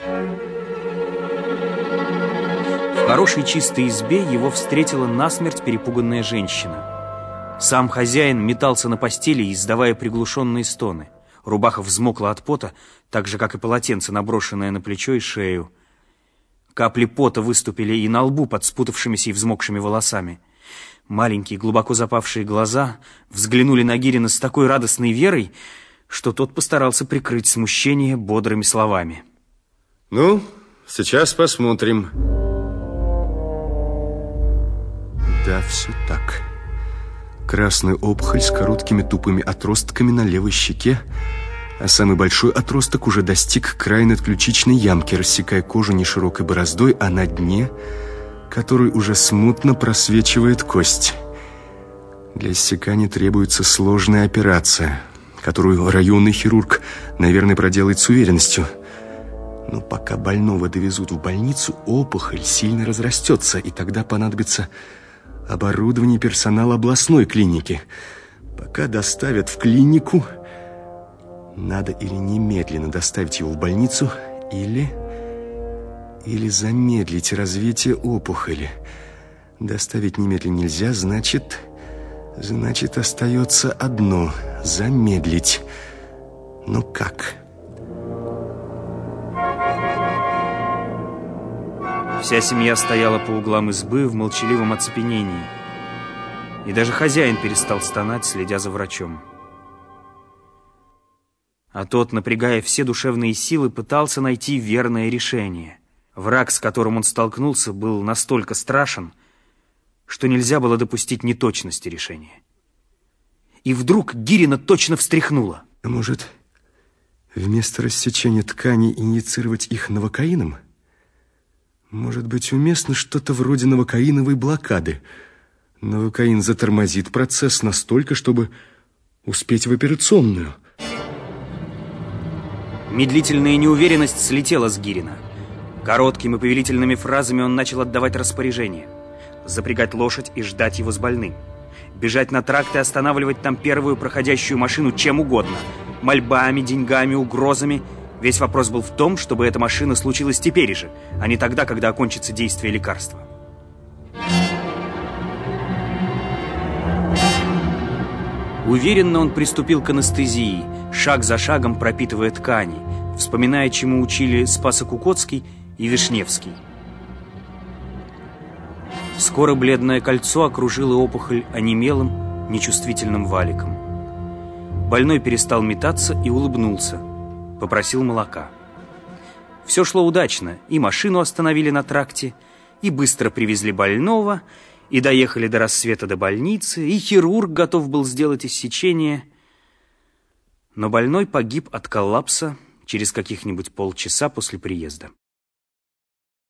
В хорошей чистой избе его встретила насмерть перепуганная женщина. Сам хозяин метался на постели, издавая приглушенные стоны. Рубаха взмокла от пота, так же, как и полотенце, наброшенное на плечо и шею. Капли пота выступили и на лбу под спутавшимися и взмокшими волосами. Маленькие, глубоко запавшие глаза взглянули на Гирина с такой радостной верой, что тот постарался прикрыть смущение бодрыми словами. Ну, сейчас посмотрим. Да, все так. Красная опухоль с короткими тупыми отростками на левой щеке, а самый большой отросток уже достиг края надключичной ямки, рассекая кожу не широкой бороздой, а на дне, который уже смутно просвечивает кость. Для иссякания требуется сложная операция, которую районный хирург, наверное, проделает с уверенностью. Но пока больного довезут в больницу, опухоль сильно разрастется, и тогда понадобится оборудование и персонал областной клиники. Пока доставят в клинику, надо или немедленно доставить его в больницу, или замедлить развитие опухоли. Доставить немедленно нельзя, значит, остается одно — замедлить. Но как? Вся семья стояла по углам избы в молчаливом оцепенении. И даже хозяин перестал стонать, следя за врачом. А тот, напрягая все душевные силы, пытался найти верное решение. Враг, с которым он столкнулся, был настолько страшен, что нельзя было допустить неточности решения. И вдруг Гирина точно встряхнуло. А может, вместо рассечения тканей инъецировать их новокаином? Может быть, уместно что-то вроде новокаиновой блокады. Новокаин затормозит процесс настолько, чтобы успеть в операционную. Медлительная неуверенность слетела с Гирина. Короткими повелительными фразами он начал отдавать распоряжения. Запрягать лошадь и ждать его с больным. Бежать на тракт и останавливать там первую проходящую машину чем угодно. Мольбами, деньгами, угрозами. Весь вопрос был в том, чтобы эта машина случилась теперь же, а не тогда, когда окончится действие лекарства. Уверенно он приступил к анестезии, шаг за шагом пропитывая ткани, вспоминая, чему учили Спасо-Кукоцкий и Вишневский. Скоро бледное кольцо окружило опухоль онемелым, нечувствительным валиком. Больной перестал метаться и улыбнулся. Попросил молока. Все шло удачно. И машину остановили на тракте, и быстро привезли больного, и доехали до рассвета до больницы, и хирург готов был сделать иссечение. Но больной погиб от коллапса через каких-нибудь полчаса после приезда.